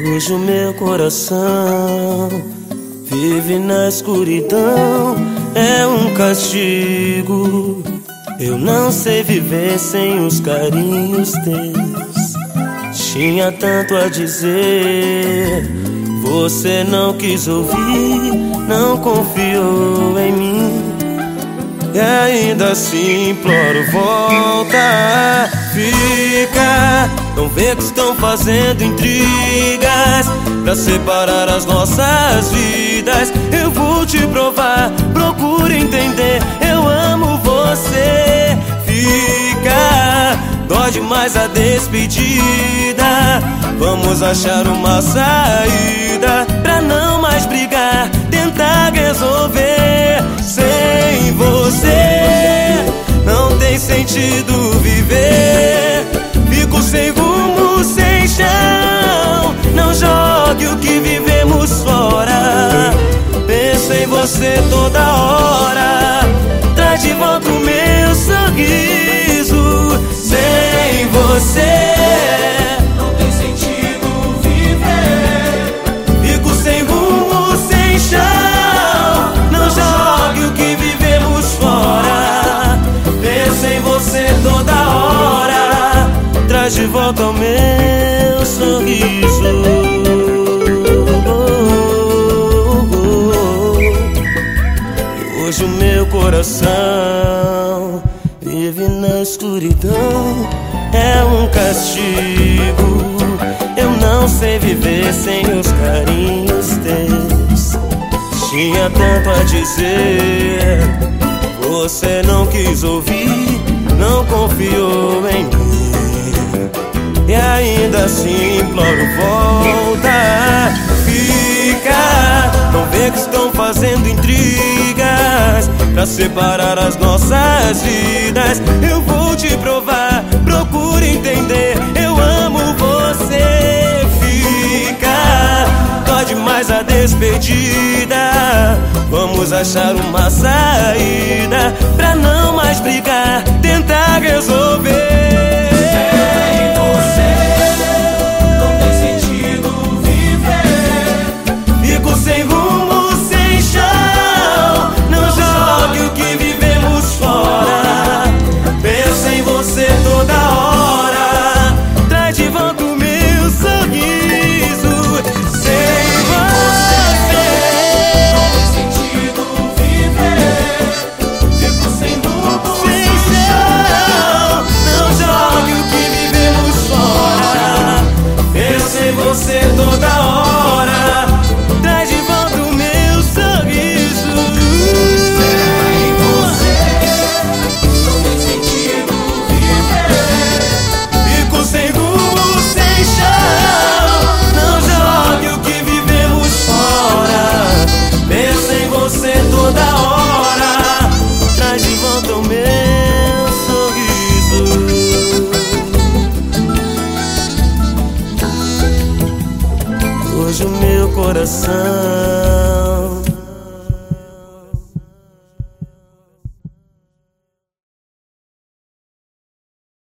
Hoje o meu coração vive na escuridão, é um castigo. Eu não sei viver sem os carinhos teus. Tinha tanto a dizer, você não quis ouvir, não confiou em mim. E ainda assim imploro, volta, fica. Não vê que estão fazendo intrigas pra separar as nossas vidas. Eu vou te provar, procura entender, eu amo você. Fica, dói demais a despedida. Vamos achar uma saída pra não mais brigar, tentar resolver. Sem você não tem sentido viver. Fico sem rumo, sem chão. Não jogue o que vivemos fora. Penso em você toda hora. Traz de volta o meu sorriso. Sem você não tem sentido viver. Fico sem rumo, sem chão. Não jogue o que vivemos fora. Penso em você toda hora. Traz de volta o meu sorriso. Hoje o meu coração vive na escuridão, é um castigo. Eu não sei viver sem os carinhos teus. Tinha tanto a dizer, você não quis ouvir, não confiou em mim. E ainda assim imploro, volta, fica. Não vê que estão fazendo intrigas pra separar as nossas vidas. Eu vou te provar, procura entender, eu amo você. Fica, dói demais a despedida. Vamos achar uma saída pra não mais brigar, tentar resolver. Sem rumo, sem chão. Não jogue o que vivemos fora. Penso em você toda hora. Traz de volta o meu sorriso. Sem você não tem sentido viver. Fico sem rumo, sem chão. Não jogue o que vivemos fora. Penso em você toda hora. Hoje o meu coração